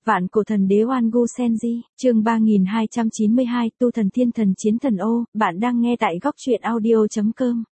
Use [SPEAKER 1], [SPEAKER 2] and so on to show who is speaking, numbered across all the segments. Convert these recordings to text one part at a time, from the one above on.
[SPEAKER 1] Vạn cổ thần đế Oan Gu Senji, chương 3292, tu thần thiên thần chiến thần ô, bạn đang nghe tại góc truyện audio.com.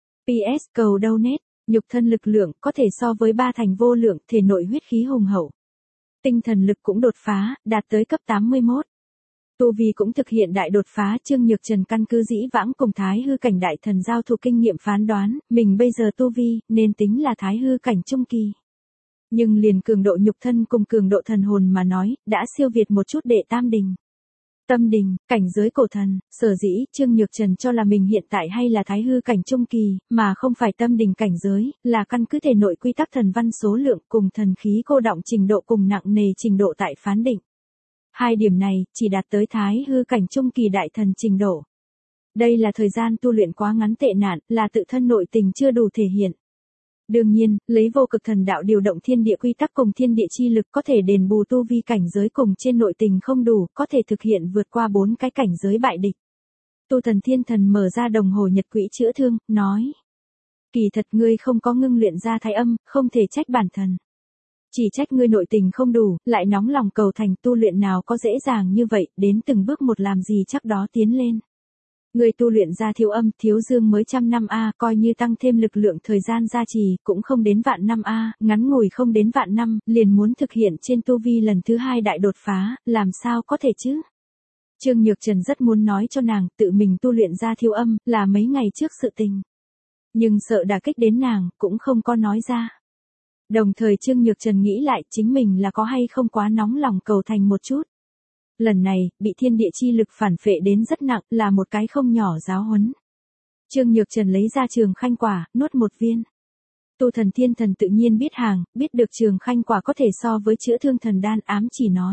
[SPEAKER 1] PS cầu donate, nhục thân lực lượng có thể so với ba thành vô lượng, thể nội huyết khí hùng hậu. Tinh thần lực cũng đột phá, đạt tới cấp 81. Tu vi cũng thực hiện đại đột phá. Trương Nhược Trần căn cứ dĩ vãng cùng Thái hư cảnh đại thần giao thủ kinh nghiệm phán đoán, mình bây giờ tu vi, nên tính là Thái hư cảnh trung kỳ. Nhưng liền cường độ nhục thân cùng cường độ thần hồn mà nói, đã siêu việt một chút đệ tam đình. Tâm đình, cảnh giới cổ thần, sở dĩ Trương Nhược Trần cho là mình hiện tại hay là Thái hư cảnh trung kỳ, mà không phải tâm đình cảnh giới, là căn cứ thể nội quy tắc thần văn số lượng cùng thần khí cô đọng trình độ cùng nặng nề trình độ tại phán định. Hai điểm này, chỉ đạt tới Thái hư cảnh trung kỳ đại thần trình độ. Đây là thời gian tu luyện quá ngắn tệ nạn, là tự thân nội tình chưa đủ thể hiện. Đương nhiên, lấy vô cực thần đạo điều động thiên địa quy tắc cùng thiên địa chi lực có thể đền bù tu vi cảnh giới cùng trên nội tình không đủ, có thể thực hiện vượt qua 4 cái cảnh giới bại địch. Tu thần thiên thần mở ra đồng hồ nhật quỹ chữa thương, nói. Kỳ thật ngươi không có ngưng luyện ra thái âm, không thể trách bản thần. Chỉ trách ngươi nội tình không đủ, lại nóng lòng cầu thành, tu luyện nào có dễ dàng như vậy, đến từng bước một làm gì chắc đó tiến lên. Ngươi tu luyện ra thiếu âm, thiếu dương mới 100 năm a, coi như tăng thêm lực lượng thời gian gia trì, cũng không đến vạn năm a, ngắn ngủi không đến vạn năm, liền muốn thực hiện trên tu vi lần thứ 2 đại đột phá, làm sao có thể chứ? Trương Nhược Trần rất muốn nói cho nàng, tự mình tu luyện ra thiếu âm, là mấy ngày trước sự tình. Nhưng sợ đả kích đến nàng, cũng không có nói ra. Đồng thời Trương Nhược Trần nghĩ lại chính mình là có hay không quá nóng lòng cầu thành một chút. Lần này, bị thiên địa chi lực phản phệ đến rất nặng, là một cái không nhỏ giáo huấn. Trương Nhược Trần lấy ra trường khanh quả, nuốt một viên. Tu thần thiên thần tự nhiên biết hàng, biết được trường khanh quả có thể so với chữa thương thần đan, ám chỉ nói.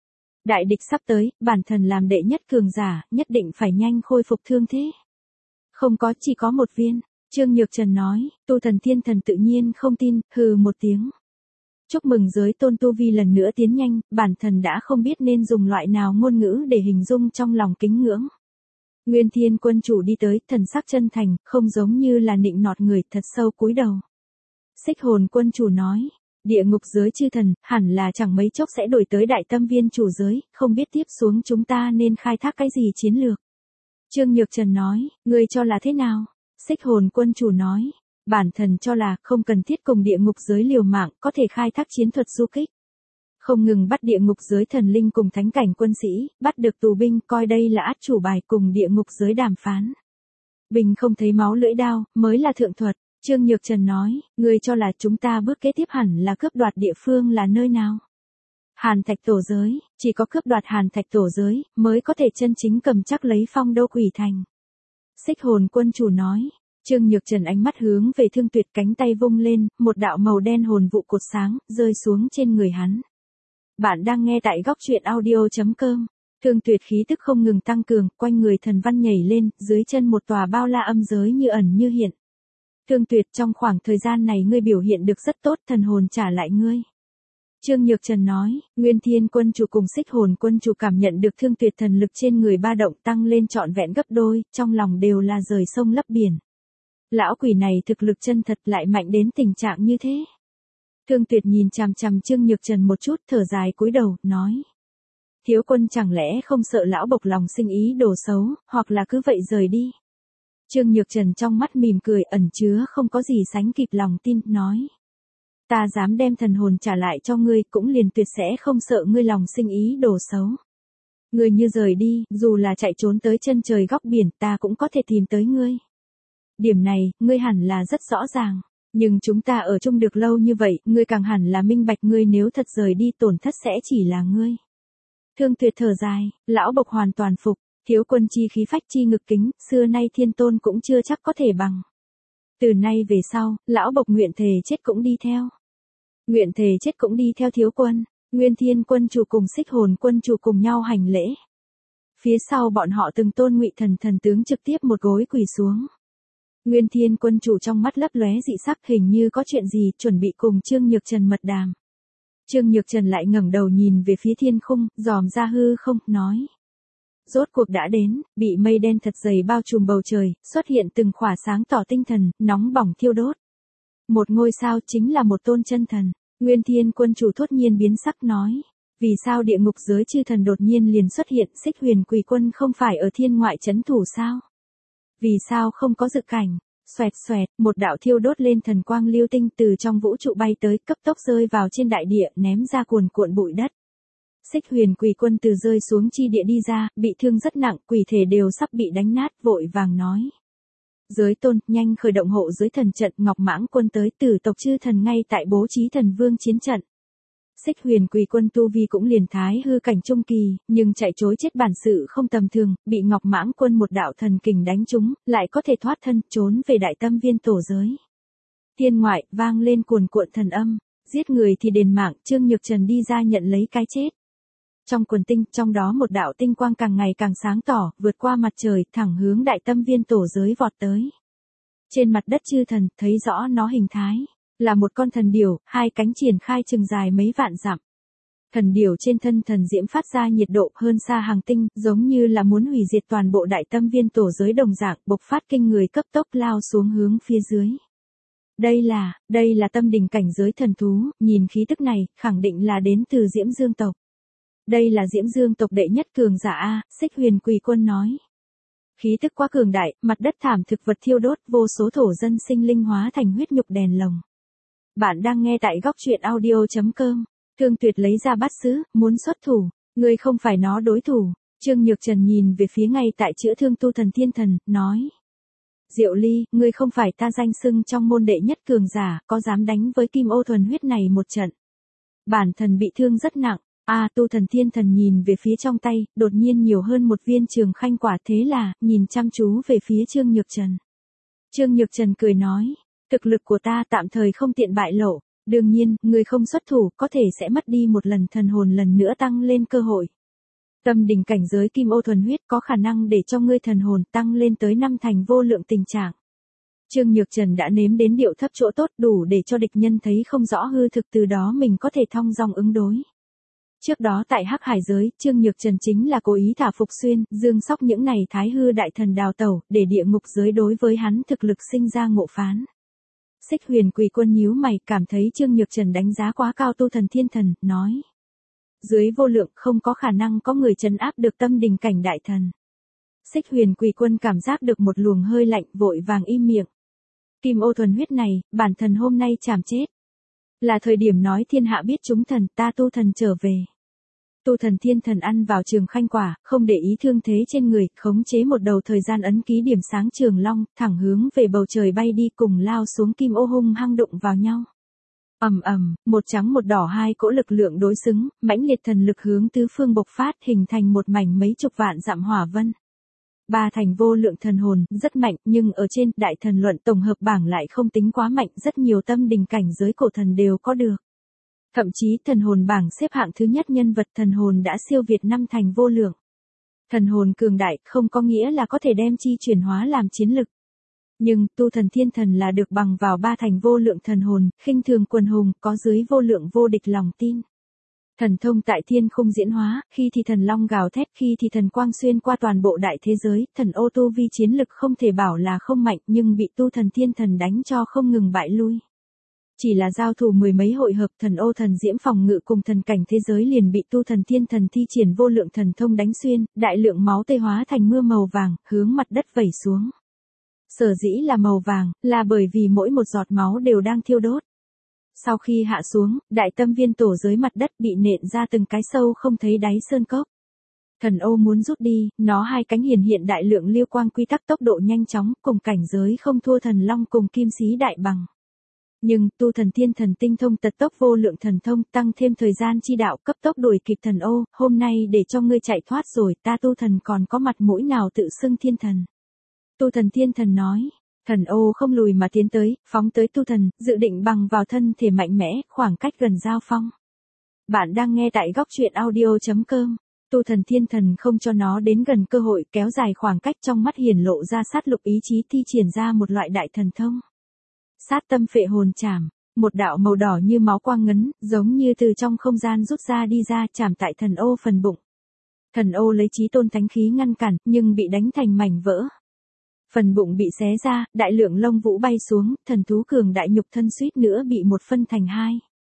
[SPEAKER 1] Đại địch sắp tới, bản thần làm đệ nhất cường giả, nhất định phải nhanh khôi phục thương thế. Không có, chỉ có một viên. Trương Nhược Trần nói, tu thần thiên thần tự nhiên không tin, hừ một tiếng. Chúc mừng giới tôn tu vi lần nữa tiến nhanh, bản thần đã không biết nên dùng loại nào ngôn ngữ để hình dung trong lòng kính ngưỡng. Nguyên Thiên quân chủ đi tới, thần sắc chân thành, không giống như là nịnh nọt người, thật sâu cúi đầu. Xích hồn quân chủ nói, địa ngục giới chư thần, hẳn là chẳng mấy chốc sẽ đổi tới đại tâm viên chủ giới, không biết tiếp xuống chúng ta nên khai thác cái gì chiến lược. Trương Nhược Trần nói, ngươi cho là thế nào? Xích hồn quân chủ nói. Bản thần cho là không cần thiết cùng địa ngục giới liều mạng, có thể khai thác chiến thuật du kích. Không ngừng bắt địa ngục giới thần linh cùng thánh cảnh quân sĩ, bắt được tù binh, coi đây là át chủ bài cùng địa ngục giới đàm phán. Bình không thấy máu lưỡi đao, mới là thượng thuật. Trương Nhược Trần nói, ngươi cho là chúng ta bước kế tiếp hẳn là cướp đoạt địa phương là nơi nào? Hàn Thạch Tổ giới, chỉ có cướp đoạt Hàn Thạch Tổ giới, mới có thể chân chính cầm chắc lấy phong đô Quỷ Thành. Xích hồn quân chủ nói. Trương Nhược Trần ánh mắt hướng về Thương Tuyệt, cánh tay vung lên, một đạo màu đen hồn vụ cột sáng, rơi xuống trên người hắn. Bạn đang nghe tại góc truyện audio.com. Thương Tuyệt khí tức không ngừng tăng cường, quanh người thần văn nhảy lên, dưới chân một tòa bao la âm giới như ẩn như hiện. Thương Tuyệt, trong khoảng thời gian này ngươi biểu hiện được rất tốt, thần hồn trả lại ngươi. Trương Nhược Trần nói, Nguyên Thiên quân chủ cùng Xích hồn quân chủ cảm nhận được Thương Tuyệt thần lực trên người ba động tăng lên trọn vẹn gấp đôi, trong lòng đều là rời sông lấp biển. Lão quỷ này thực lực chân thật lại mạnh đến tình trạng như thế. Thương Tuyệt nhìn chằm chằm Trương Nhược Trần một chút, thở dài cúi đầu, nói. Thiếu quân chẳng lẽ không sợ lão bộc lòng sinh ý đồ xấu, hoặc là cứ vậy rời đi. Trương Nhược Trần trong mắt mỉm cười ẩn chứa không có gì sánh kịp lòng tin, nói. Ta dám đem thần hồn trả lại cho ngươi, cũng liền tuyệt sẽ không sợ ngươi lòng sinh ý đồ xấu. Ngươi như rời đi, dù là chạy trốn tới chân trời góc biển, ta cũng có thể tìm tới ngươi. Điểm này, ngươi hẳn là rất rõ ràng. Nhưng chúng ta ở chung được lâu như vậy, ngươi càng hẳn là minh bạch, ngươi nếu thật rời đi tổn thất sẽ chỉ là ngươi. Thương Tuyệt thở dài, lão bộc hoàn toàn phục, thiếu quân chi khí phách chi ngực kính, xưa nay thiên tôn cũng chưa chắc có thể bằng. Từ nay về sau, lão bộc nguyện thề chết cũng đi theo. Nguyện thề chết cũng đi theo thiếu quân. Nguyên Thiên quân chủ cùng Xích hồn quân chủ cùng nhau hành lễ. Phía sau bọn họ từng tôn Ngụy thần tướng trực tiếp một gối quỳ xuống. Nguyên Thiên quân chủ trong mắt lấp lóe dị sắc, hình như có chuyện gì, chuẩn bị cùng Trương Nhược Trần mật đàm. Trương Nhược Trần lại ngẩng đầu nhìn về phía thiên khung, dòm ra hư không, nói. Rốt cuộc đã đến, bị mây đen thật dày bao trùm bầu trời, xuất hiện từng khỏa sáng tỏ tinh thần, nóng bỏng thiêu đốt. Một ngôi sao chính là một tôn chân thần. Nguyên Thiên quân chủ thốt nhiên biến sắc nói. Vì sao địa ngục giới chư thần đột nhiên liền xuất hiện, Xích Huyền Quỷ Quân không phải ở thiên ngoại trấn thủ sao? Vì sao không có dự cảnh? Xoẹt xoẹt, một đạo thiêu đốt lên thần quang lưu tinh từ trong vũ trụ bay tới, cấp tốc rơi vào trên đại địa, ném ra cuồn cuộn bụi đất. Xích Huyền Quỷ Quân từ rơi xuống chi địa đi ra, bị thương rất nặng, quỷ thể đều sắp bị đánh nát, vội vàng nói. Giới tôn, nhanh khởi động hộ giới thần trận, Ngọc Mãng Quân tới, Tử tộc chư thần ngay tại bố trí thần vương chiến trận. Xích Huyền Quỷ Quân tu vi cũng liền thái hư cảnh trung kỳ, nhưng chạy trối chết bản sự không tầm thường, bị Ngọc Mãng Quân một đạo thần kình đánh trúng, lại có thể thoát thân, trốn về Đại Tâm Viên tổ giới. Thiên ngoại, vang lên cuồn cuộn thần âm, giết người thì đền mạng, Trương Nhược Trần đi ra nhận lấy cái chết. Trong quần tinh, trong đó một đạo tinh quang càng ngày càng sáng tỏ, vượt qua mặt trời, thẳng hướng Đại Tâm Viên tổ giới vọt tới. Trên mặt đất chư thần, thấy rõ nó hình thái. Là một con thần điểu, hai cánh triển khai chừng dài mấy vạn dặm. Thần điểu trên thân thần diễm phát ra nhiệt độ hơn xa hàng tinh, giống như là muốn hủy diệt toàn bộ Đại Tâm Viên tổ giới đồng dạng, bộc phát kinh người cấp tốc lao xuống hướng phía dưới. Đây là tâm đỉnh cảnh giới thần thú, nhìn khí tức này, khẳng định là đến từ Diễm Dương tộc. Đây là Diễm Dương tộc đệ nhất cường giả A, Xích Huyền Quỷ Quân nói. Khí tức quá cường đại, mặt đất thảm thực vật thiêu đốt, vô số thổ dân sinh linh hóa thành huyết nhục đèn lồng. Bạn đang nghe tại góc truyện audio.com. Thương Tuyệt lấy ra bát sứ, muốn xuất thủ. Ngươi không phải nó đối thủ. Trương Nhược Trần nhìn về phía ngay tại chữa thương tu thần thiên thần, nói. Diệu Ly, ngươi không phải ta danh xưng trong môn đệ nhất cường giả, có dám đánh với Kim Ô thuần huyết này một trận. Bản thần bị thương rất nặng. Tu thần thiên thần nhìn về phía trong tay, đột nhiên nhiều hơn một viên trường khanh quả, thế là, nhìn chăm chú về phía Trương Nhược Trần. Trương Nhược Trần cười nói. Thực lực của ta tạm thời không tiện bại lộ, đương nhiên, người không xuất thủ có thể sẽ mất đi một lần thần hồn lần nữa tăng lên cơ hội. Tâm đỉnh cảnh giới Kim Ô thuần huyết có khả năng để cho ngươi thần hồn tăng lên tới 5 thành vô lượng tình trạng. Trương Nhược Trần đã nếm đến điệu thấp chỗ tốt đủ để cho địch nhân thấy không rõ hư thực, từ đó mình có thể thong dong ứng đối. Trước đó tại Hắc Hải giới, Trương Nhược Trần chính là cố ý thả Phục Xuyên, Dương Sóc những này thái hư đại thần đào tẩu, để địa ngục giới đối với hắn thực lực sinh ra ngộ phán. Xích Huyền Quỷ Quân nhíu mày, cảm thấy Trương Nhược Trần đánh giá quá cao tu thần thiên thần, nói. Dưới vô lượng không có khả năng có người trấn áp được tâm đỉnh cảnh đại thần. Xích Huyền Quỷ Quân cảm giác được một luồng hơi lạnh, vội vàng im miệng. Kim Ô thuần huyết này, bản thần hôm nay chảm chết. Là thời điểm nói thiên hạ biết chúng thần, ta tu thần trở về. Tu thần thiên thần ăn vào trường khanh quả, không để ý thương thế trên người, khống chế một đầu thời gian ấn ký điểm sáng trường long, thẳng hướng về bầu trời bay đi, cùng lao xuống Kim Ô hung hăng đụng vào nhau. Ầm ầm, một trắng một đỏ hai cỗ lực lượng đối xứng, mãnh liệt thần lực hướng tứ phương bộc phát, hình thành một mảnh mấy chục vạn dặm hỏa vân. Ba thành vô lượng thần hồn, rất mạnh, nhưng ở trên đại thần luận tổng hợp bảng lại không tính quá mạnh, rất nhiều tâm đỉnh cảnh giới cổ thần đều có được. Thậm chí thần hồn bảng xếp hạng thứ nhất nhân vật thần hồn đã siêu việt 5 thành vô lượng. Thần hồn cường đại không có nghĩa là có thể đem chi chuyển hóa làm chiến lực. Nhưng tu thần thiên thần là được bằng vào 3 thành vô lượng thần hồn, khinh thường quần hùng, có dưới vô lượng vô địch lòng tin. Thần thông tại thiên khung diễn hóa, khi thì thần long gào thét, khi thì thần quang xuyên qua toàn bộ đại thế giới, thần ô tu vi chiến lực không thể bảo là không mạnh, nhưng bị tu thần thiên thần đánh cho không ngừng bại lui. Chỉ là giao thủ mười mấy hội hợp, thần ô thần diễm phòng ngự cùng thần cảnh thế giới liền bị tu thần thiên thần thi triển vô lượng thần thông đánh xuyên, đại lượng máu tươi hóa thành mưa màu vàng, hướng mặt đất vẩy xuống. Sở dĩ là màu vàng, là bởi vì mỗi một giọt máu đều đang thiêu đốt. Sau khi hạ xuống, Đại Tâm Viên tổ giới mặt đất bị nện ra từng cái sâu không thấy đáy sơn cốc. Thần ô muốn rút đi, nó hai cánh hiển hiện đại lượng liêu quang quy tắc tốc độ nhanh chóng, cùng cảnh giới không thua thần long cùng kim sĩ đại bằng. Nhưng tu thần thiên thần tinh thông tật tốc vô lượng thần thông, tăng thêm thời gian chi đạo, cấp tốc đuổi kịp thần ô, hôm nay để cho ngươi chạy thoát rồi, ta tu thần còn có mặt mũi nào tự xưng thiên thần. Tu thần thiên thần nói. Thần ô không lùi mà tiến tới, phóng tới tu thần, dự định bằng vào thân thể mạnh mẽ, khoảng cách gần giao phong. Bạn đang nghe tại góc truyện audio.com. Tu thần thiên thần không cho nó đến gần cơ hội, kéo dài khoảng cách, trong mắt hiển lộ ra sát lục ý chí, thi triển ra một loại đại thần thông. Sát tâm phệ hồn chảm, một đạo màu đỏ như máu quang ngấn, giống như từ trong không gian rút ra đi ra, chảm tại thần ô phần bụng. Thần ô lấy chí tôn thánh khí ngăn cản, nhưng bị đánh thành mảnh vỡ. Phần bụng bị xé ra, đại lượng lông vũ bay xuống, thần thú cường đại nhục thân suýt nữa bị một phân thành hai.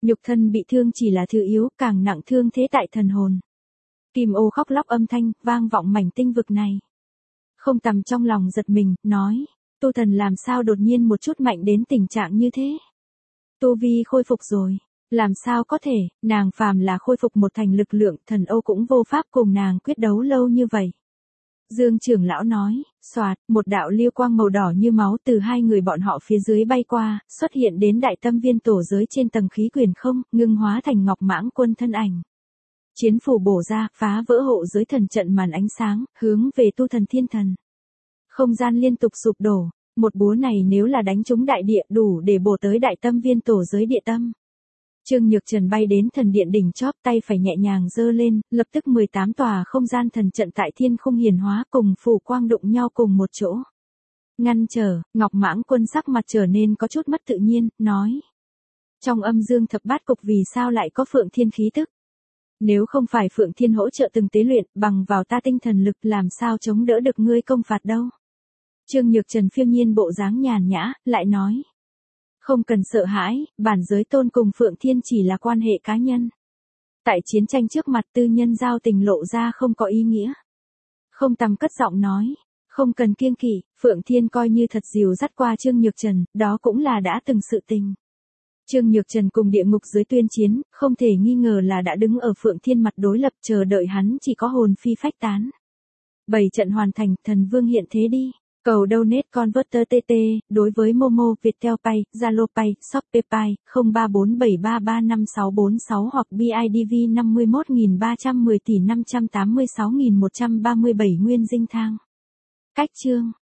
[SPEAKER 1] Nhục thân bị thương chỉ là thứ yếu, càng nặng thương thế tại thần hồn. Kim ô khóc lóc âm thanh, vang vọng mảnh tinh vực này. Không Tầm trong lòng giật mình, nói, tu thần làm sao đột nhiên một chút mạnh đến tình trạng như thế? Tu vi khôi phục rồi, làm sao có thể, nàng phàm là khôi phục một thành lực lượng, thần ô cũng vô pháp cùng nàng quyết đấu lâu như vậy. Dương trưởng lão nói, xoạt, một đạo liêu quang màu đỏ như máu từ hai người bọn họ phía dưới bay qua, xuất hiện đến đại tâm viên tổ giới trên tầng khí quyển không, ngưng hóa thành Ngọc Mãng Quân thân ảnh. Chiến phủ bổ ra, phá vỡ hộ giới thần trận màn ánh sáng, hướng về tu thần thiên thần. Không gian liên tục sụp đổ, một búa này nếu là đánh trúng đại địa đủ để bổ tới đại tâm viên tổ giới địa tâm. Trương Nhược Trần bay đến thần điện đỉnh chóp, tay phải nhẹ nhàng giơ lên, lập tức 18 tòa không gian thần trận tại thiên khung hiển hóa cùng phủ quang đụng nhau cùng một chỗ. Ngăn trở, Ngọc Mãng Quân sắc mặt trở nên có chút mất tự nhiên, nói. Trong âm dương thập bát cục vì sao lại có Phượng Thiên khí tức? Nếu không phải Phượng Thiên hỗ trợ từng tế luyện, bằng vào ta tinh thần lực làm sao chống đỡ được ngươi công phạt đâu? Trương Nhược Trần phiêu nhiên bộ dáng nhàn nhã, lại nói. Không cần sợ hãi, bản giới tôn cùng Phượng Thiên chỉ là quan hệ cá nhân. Tại chiến tranh trước mặt tư nhân giao tình lộ ra không có ý nghĩa. Không Tầm cất giọng nói, không cần kiêng kỵ, Phượng Thiên coi như thật dìu dắt qua Trương Nhược Trần, đó cũng là đã từng sự tình. Trương Nhược Trần cùng địa ngục giới tuyên chiến, không thể nghi ngờ là đã đứng ở Phượng Thiên mặt đối lập, chờ đợi hắn chỉ có hồn phi phách tán. 7 trận hoàn thành, thần vương hiện thế đi. Cầu donate converter TT, đối với Momo, Viettel Pay, Zalo Pay, Shopee Pay, 0347335646 hoặc BIDV 51310 tỷ 586.137 nguyên dinh thang. Cách chương